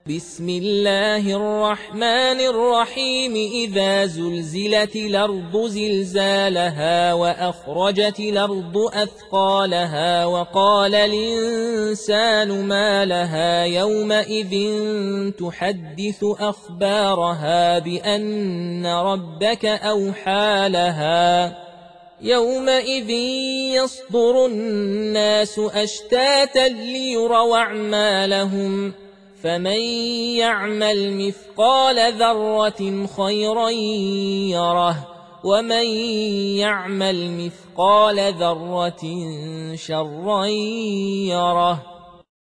بسم الله الرحمن الرحيم إذا زلزلت الأرض زلزالها وأخرجت الأرض أثقالها وقال الإنسان ما لها يومئذ تحدث أخبارها بأن ربك أوحى لها يومئذ يصدر الناس أشتاتا ليروا أعمالهم فمن يعمل مثقال ذرة خيرا يره ومن يعمل مثقال ذرة شرا يره